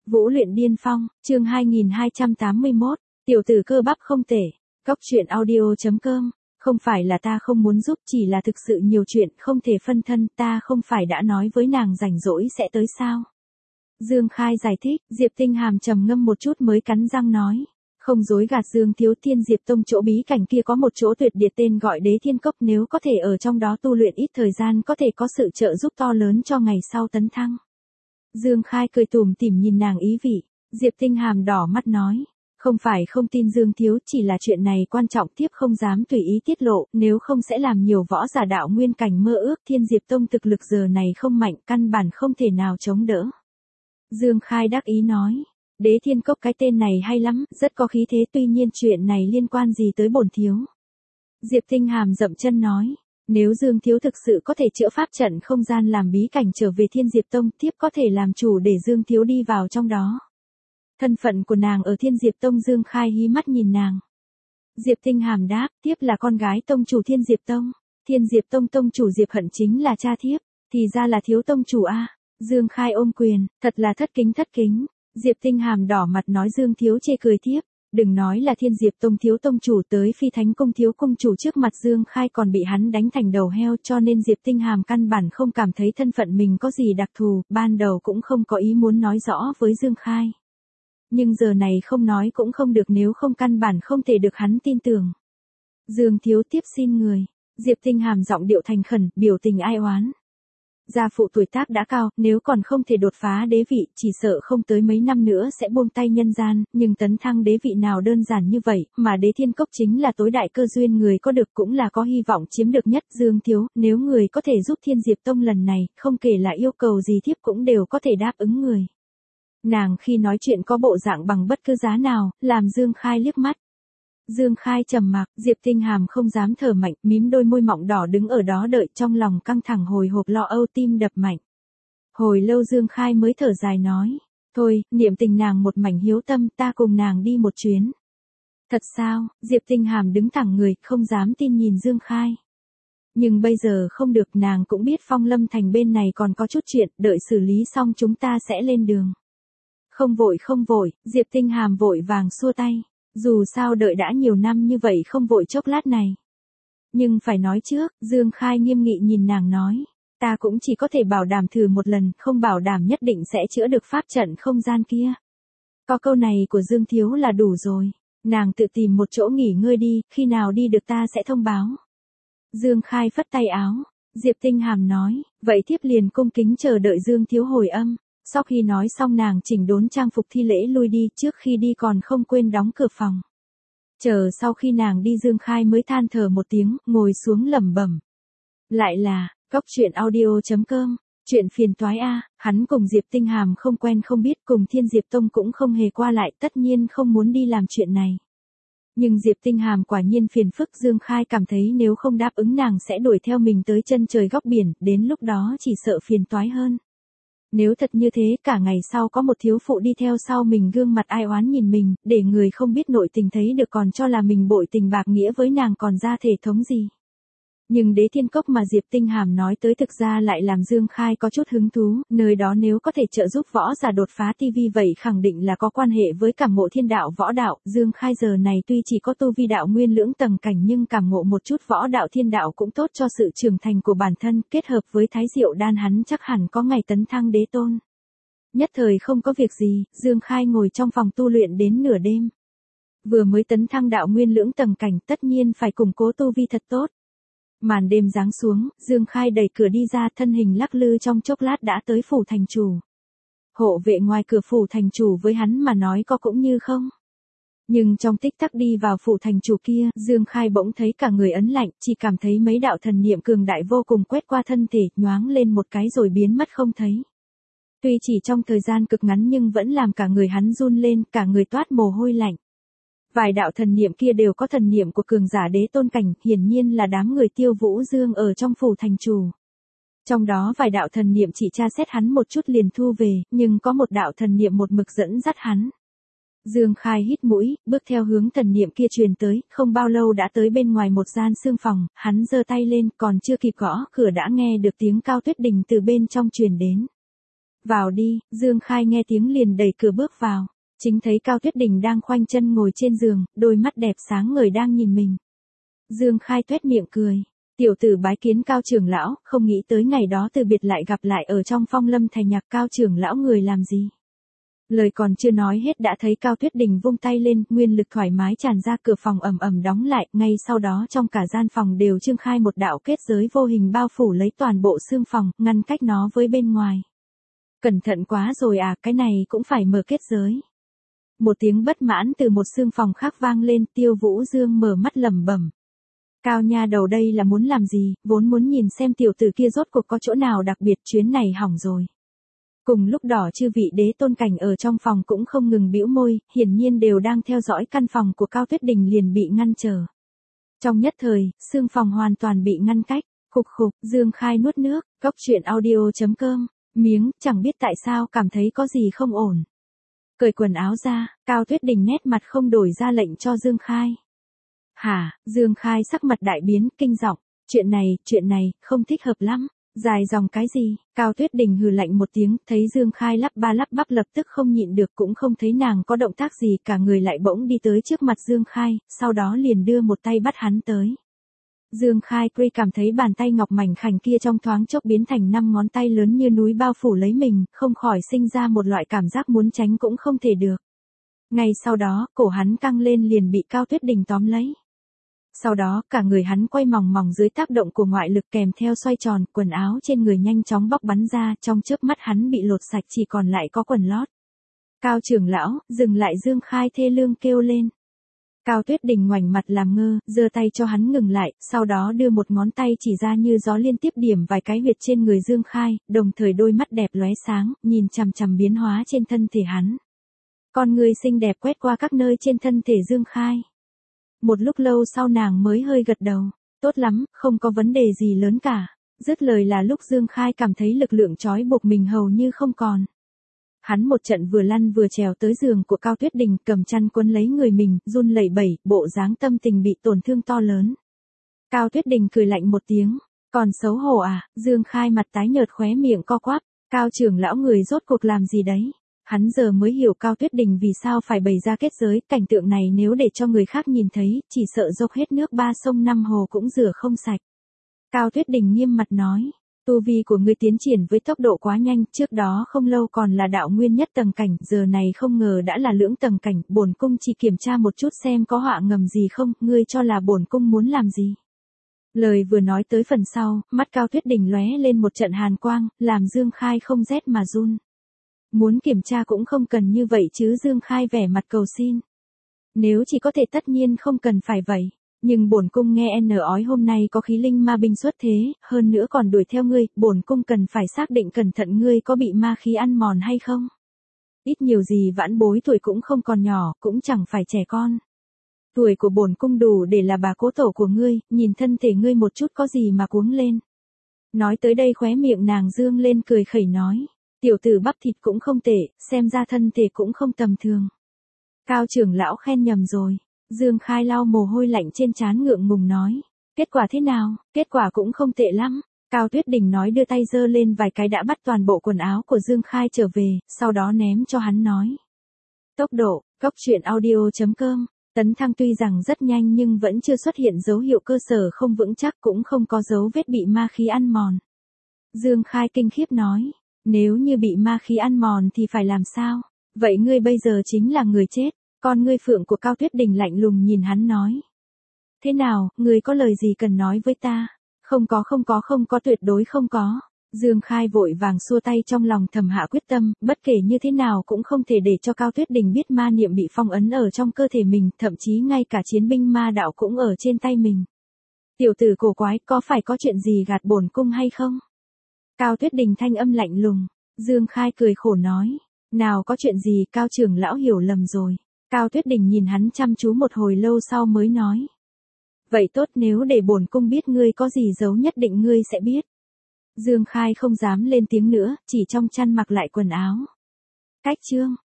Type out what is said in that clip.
Vũ luyện điên phong, chương 2281, tiểu tử cơ bắp không tệ. Cóc truyện audio.com. Không phải là ta không muốn giúp, chỉ là thực sự nhiều chuyện không thể phân thân, ta không phải đã nói với nàng rảnh rỗi sẽ tới sao. Dương Khai giải thích, Diệp Tinh Hàm trầm ngâm một chút mới cắn răng nói. Không dối gạt Dương Thiếu, Thiên Diệp Tông chỗ bí cảnh kia có một chỗ tuyệt địa tên gọi Đế Thiên Cốc, nếu có thể ở trong đó tu luyện ít thời gian có thể có sự trợ giúp to lớn cho ngày sau tấn thăng. Dương Khai cười tủm tỉm nhìn nàng ý vị. Diệp Tinh Hàm đỏ mắt nói. Không phải không tin Dương Thiếu, chỉ là chuyện này quan trọng, tiếp không dám tùy ý tiết lộ, nếu không sẽ làm nhiều võ giả đạo nguyên cảnh mơ ước. Thiên Diệp Tông thực lực giờ này không mạnh, căn bản không thể nào chống đỡ. Dương Khai đắc ý nói. Đế Thiên Cốc cái tên này hay lắm, rất có khí thế, tuy nhiên chuyện này liên quan gì tới bổn thiếu. Diệp Tinh Hàm dậm chân nói. Nếu Dương Thiếu thực sự có thể chữa pháp trận không gian làm bí cảnh trở về Thiên Diệp Tông, tiếp có thể làm chủ để Dương Thiếu đi vào trong đó. Thân phận của nàng ở Thiên Diệp Tông. Dương Khai hí mắt nhìn nàng. Diệp Tinh Hàm đáp, tiếp là con gái tông chủ Thiên Diệp Tông. Thiên Diệp Tông tông chủ Diệp Hận chính là cha thiếp, thì ra là thiếu tông chủ a. Dương Khai ôm quyền, thật là thất kính. Diệp Tinh Hàm đỏ mặt nói Dương Thiếu chê cười thiếp. Đừng nói là Thiên Diệp Tông thiếu tông chủ, tới Phi Thánh Cung thiếu cung chủ trước mặt Dương Khai còn bị hắn đánh thành đầu heo, cho nên Diệp Tinh Hàm căn bản không cảm thấy thân phận mình có gì đặc thù, ban đầu cũng không có ý muốn nói rõ với Dương Khai. Nhưng giờ này không nói cũng không được, nếu không căn bản không thể được hắn tin tưởng. Dương Thiếu tiếp xin người. Diệp Tinh Hàm giọng điệu thành khẩn, biểu tình ai oán. Gia phụ tuổi tác đã cao, nếu còn không thể đột phá đế vị, chỉ sợ không tới mấy năm nữa sẽ buông tay nhân gian, nhưng tấn thăng đế vị nào đơn giản như vậy, mà Đế Thiên Cốc chính là tối đại cơ duyên, người có được cũng là có hy vọng chiếm được nhất. Dương Thiếu, nếu người có thể giúp Thiên Diệp Tông lần này, không kể là yêu cầu gì thiếp cũng đều có thể đáp ứng người. Nàng khi nói chuyện có bộ dạng bằng bất cứ giá nào, làm Dương Khai liếc mắt. Dương Khai trầm mặc, Diệp Tinh Hàm không dám thở mạnh, mím đôi môi mọng đỏ đứng ở đó đợi, trong lòng căng thẳng hồi hộp lo âu, tim đập mạnh. Hồi lâu Dương Khai mới thở dài nói, thôi, niệm tình nàng một mảnh hiếu tâm, ta cùng nàng đi một chuyến. Thật sao? Diệp Tinh Hàm đứng thẳng người, không dám tin nhìn Dương Khai. Nhưng bây giờ không được, nàng cũng biết Phong Lâm Thành bên này còn có chút chuyện, đợi xử lý xong chúng ta sẽ lên đường. Không vội, Diệp Tinh Hàm vội vàng xua tay. Dù sao đợi đã nhiều năm như vậy, không vội chốc lát này. Nhưng phải nói trước, Dương Khai nghiêm nghị nhìn nàng nói. Ta cũng chỉ có thể bảo đảm thử một lần, không bảo đảm nhất định sẽ chữa được pháp trận không gian kia. Có câu này của Dương Thiếu là đủ rồi. Nàng tự tìm một chỗ nghỉ ngơi đi, khi nào đi được ta sẽ thông báo. Dương Khai phất tay áo. Diệp Tinh Hàm nói, vậy thiếp liền cung kính chờ đợi Dương Thiếu hồi âm. Sau khi nói xong nàng chỉnh đốn trang phục thi lễ lui đi, trước khi đi còn không quên đóng cửa phòng. Chờ sau khi nàng đi Dương Khai mới than thở một tiếng, ngồi xuống lẩm bẩm. Lại là, cóc truyện audio.com, chuyện phiền toái a. Hắn cùng Diệp Tinh Hàm không quen không biết, cùng Thiên Diệp Tông cũng không hề qua lại, tất nhiên không muốn đi làm chuyện này. Nhưng Diệp Tinh Hàm quả nhiên phiền phức, Dương Khai cảm thấy nếu không đáp ứng nàng sẽ đuổi theo mình tới chân trời góc biển, đến lúc đó chỉ sợ phiền toái hơn. Nếu thật như thế, cả ngày sau có một thiếu phụ đi theo sau mình gương mặt ai oán nhìn mình, để người không biết nội tình thấy được còn cho là mình bội tình bạc nghĩa với nàng, còn ra thể thống gì. Nhưng Đế Thiên Cốc mà Diệp Tinh Hàm nói tới thực ra lại làm Dương Khai có chút hứng thú, nơi đó nếu có thể trợ giúp võ giả đột phá TV vậy khẳng định là có quan hệ với cảm ngộ thiên đạo võ đạo. Dương Khai giờ này tuy chỉ có tu vi đạo nguyên lưỡng tầng cảnh nhưng cảm ngộ một chút võ đạo thiên đạo cũng tốt cho sự trưởng thành của bản thân, kết hợp với Thái Diệu đan hắn chắc hẳn có ngày tấn thăng đế tôn. Nhất thời không có việc gì, Dương Khai ngồi trong phòng tu luyện đến nửa đêm. Vừa mới tấn thăng đạo nguyên lưỡng tầng cảnh, tất nhiên phải củng cố tu vi thật tốt. Màn đêm giáng xuống, Dương Khai đẩy cửa đi ra, thân hình lắc lư trong chốc lát đã tới phủ thành chủ. Hộ vệ ngoài cửa phủ thành chủ với hắn mà nói có cũng như không. Nhưng trong tích tắc đi vào phủ thành chủ kia, Dương Khai bỗng thấy cả người ấn lạnh, chỉ cảm thấy mấy đạo thần niệm cường đại vô cùng quét qua thân thể, nhoáng lên một cái rồi biến mất không thấy. Tuy chỉ trong thời gian cực ngắn nhưng vẫn làm cả người hắn run lên, cả người toát mồ hôi lạnh. Vài đạo thần niệm kia đều có thần niệm của cường giả đế tôn cảnh, hiển nhiên là đám người Tiêu Vũ Dương ở trong phủ thành chủ. Trong đó vài đạo thần niệm chỉ tra xét hắn một chút liền thu về, nhưng có một đạo thần niệm một mực dẫn dắt hắn. Dương Khai hít mũi, bước theo hướng thần niệm kia truyền tới, không bao lâu đã tới bên ngoài một gian xương phòng, hắn giơ tay lên, còn chưa kịp gõ cửa đã nghe được tiếng Cao Tuyết Đình từ bên trong truyền đến. Vào đi, Dương Khai nghe tiếng liền đẩy cửa bước vào. Chính thấy Cao Tuyết Đình đang khoanh chân ngồi trên giường, đôi mắt đẹp sáng ngời đang nhìn mình. Dương Khai tuét miệng cười. Tiểu tử bái kiến Cao trưởng lão, không nghĩ tới ngày đó từ biệt lại gặp lại ở trong Phong Lâm Thành nhạc. Cao trưởng lão người làm gì? Lời còn chưa nói hết đã thấy Cao Tuyết Đình vung tay lên, nguyên lực thoải mái tràn ra, cửa phòng ầm ầm đóng lại, ngay sau đó trong cả gian phòng đều trương khai một đạo kết giới vô hình bao phủ lấy toàn bộ xương phòng, ngăn cách nó với bên ngoài. Cẩn thận quá rồi à, cái này cũng phải mở kết giới. Một tiếng bất mãn từ một xương phòng khác vang lên, Tiêu Vũ Dương mở mắt lẩm bẩm. Cao nha đầu đây là muốn làm gì, vốn muốn nhìn xem tiểu tử kia rốt cuộc có chỗ nào đặc biệt, chuyến này hỏng rồi. Cùng lúc đó chư vị đế tôn cảnh ở trong phòng cũng không ngừng bĩu môi, hiển nhiên đều đang theo dõi căn phòng của Cao Tuyết Đình liền bị ngăn trở. Trong nhất thời, xương phòng hoàn toàn bị ngăn cách, khục khục, Dương Khai nuốt nước, Cốc Truyện Audio.com, miếng, chẳng biết tại sao cảm thấy có gì không ổn. Cởi quần áo ra, Cao Tuyết Đình nét mặt không đổi ra lệnh cho Dương Khai. Hả, Dương Khai sắc mặt đại biến, kinh giọng, chuyện này, không thích hợp lắm. Dài dòng cái gì? Cao Tuyết Đình hừ lạnh một tiếng, thấy Dương Khai lắp ba lắp bắp lập tức không nhịn được, cũng không thấy nàng có động tác gì, cả người lại bỗng đi tới trước mặt Dương Khai, sau đó liền đưa một tay bắt hắn tới. Dương Khai cảm thấy bàn tay ngọc mảnh khảnh kia trong thoáng chốc biến thành 5 ngón tay lớn như núi bao phủ lấy mình, không khỏi sinh ra một loại cảm giác muốn tránh cũng không thể được. Ngay sau đó, cổ hắn căng lên liền bị Cao Tuyết Đình tóm lấy. Sau đó, cả người hắn quay mòng mòng dưới tác động của ngoại lực kèm theo xoay tròn, quần áo trên người nhanh chóng bóc bắn ra, trong chớp mắt hắn bị lột sạch chỉ còn lại có quần lót. Cao trưởng lão, dừng lại, Dương Khai thê lương kêu lên. Cao Tuyết Đình ngoảnh mặt làm ngơ, giơ tay cho hắn ngừng lại, sau đó đưa một ngón tay chỉ ra như gió liên tiếp điểm vài cái huyệt trên người Dương Khai, đồng thời đôi mắt đẹp lóe sáng, nhìn chằm chằm biến hóa trên thân thể hắn. Con người xinh đẹp quét qua các nơi trên thân thể Dương Khai. Một lúc lâu sau nàng mới hơi gật đầu, tốt lắm, không có vấn đề gì lớn cả. Dứt lời là lúc Dương Khai cảm thấy lực lượng trói buộc mình hầu như không còn. Hắn một trận vừa lăn vừa trèo tới giường của Cao Tuyết Đình, cầm chăn quấn lấy người mình, run lẩy bẩy, bộ dáng tâm tình bị tổn thương to lớn. Cao Tuyết Đình cười lạnh một tiếng, còn xấu hổ à? Dương Khai mặt tái nhợt khóe miệng co quắp, Cao trưởng lão người rốt cuộc làm gì đấy? Hắn giờ mới hiểu Cao Tuyết Đình vì sao phải bày ra kết giới, cảnh tượng này nếu để cho người khác nhìn thấy, chỉ sợ dốc hết nước 3 sông 5 hồ cũng rửa không sạch. Cao Tuyết Đình nghiêm mặt nói, tu vi của ngươi tiến triển với tốc độ quá nhanh, trước đó không lâu còn là đạo nguyên nhất tầng cảnh, giờ này không ngờ đã là lưỡng tầng cảnh, bổn cung chỉ kiểm tra một chút xem có họa ngầm gì không, ngươi cho là bổn cung muốn làm gì? Lời vừa nói tới phần sau, mắt Cao Tuyết Đình lóe lên một trận hàn quang, làm Dương Khai không rét mà run. Muốn kiểm tra cũng không cần như vậy chứ, Dương Khai vẻ mặt cầu xin. Nếu chỉ có thể tất nhiên không cần phải vậy. Nhưng bổn cung nghe nói hôm nay có khí linh ma binh xuất thế, hơn nữa còn đuổi theo ngươi, bổn cung cần phải xác định cẩn thận ngươi có bị ma khí ăn mòn hay không. Ít nhiều gì vãn bối tuổi cũng không còn nhỏ, cũng chẳng phải trẻ con. Tuổi của bổn cung đủ để là bà cố tổ của ngươi, nhìn thân thể ngươi một chút có gì mà cuống lên. Nói tới đây khóe miệng nàng dương lên cười khẩy nói. Tiểu tử bắp thịt cũng không tệ, xem ra thân thể cũng không tầm thường. Cao trưởng lão khen nhầm rồi. Dương Khai lau mồ hôi lạnh trên trán ngượng ngùng nói. Kết quả thế nào? Kết quả cũng không tệ lắm. Cao Tuyết Đình nói, đưa tay giơ lên vài cái đã bắt toàn bộ quần áo của Dương Khai trở về, sau đó ném cho hắn nói. Tốc độ, Cốc Truyện Audio.com, tấn thăng tuy rằng rất nhanh nhưng vẫn chưa xuất hiện dấu hiệu cơ sở không vững chắc, cũng không có dấu vết bị ma khí ăn mòn. Dương Khai kinh khiếp nói. Nếu như bị ma khí ăn mòn thì phải làm sao? Vậy ngươi bây giờ chính là người chết. Con ngươi phượng của Cao Tuyết Đình lạnh lùng nhìn hắn nói. Thế nào, ngươi có lời gì cần nói với ta? Không có, tuyệt đối không có. Dương Khai vội vàng xua tay, trong lòng thầm hạ quyết tâm, bất kể như thế nào cũng không thể để cho Cao Tuyết Đình biết ma niệm bị phong ấn ở trong cơ thể mình, thậm chí ngay cả chiến binh ma đạo cũng ở trên tay mình. Tiểu tử cổ quái, có phải có chuyện gì gạt bổn cung hay không? Cao Tuyết Đình thanh âm lạnh lùng. Dương Khai cười khổ nói. Nào có chuyện gì, Cao trưởng lão hiểu lầm rồi. Cao Tuyết Đình nhìn hắn chăm chú một hồi lâu sau mới nói. Vậy tốt, nếu để bổn cung biết ngươi có gì giấu nhất định ngươi sẽ biết. Dương Khai không dám lên tiếng nữa, chỉ trong chăn mặc lại quần áo. Cách chương.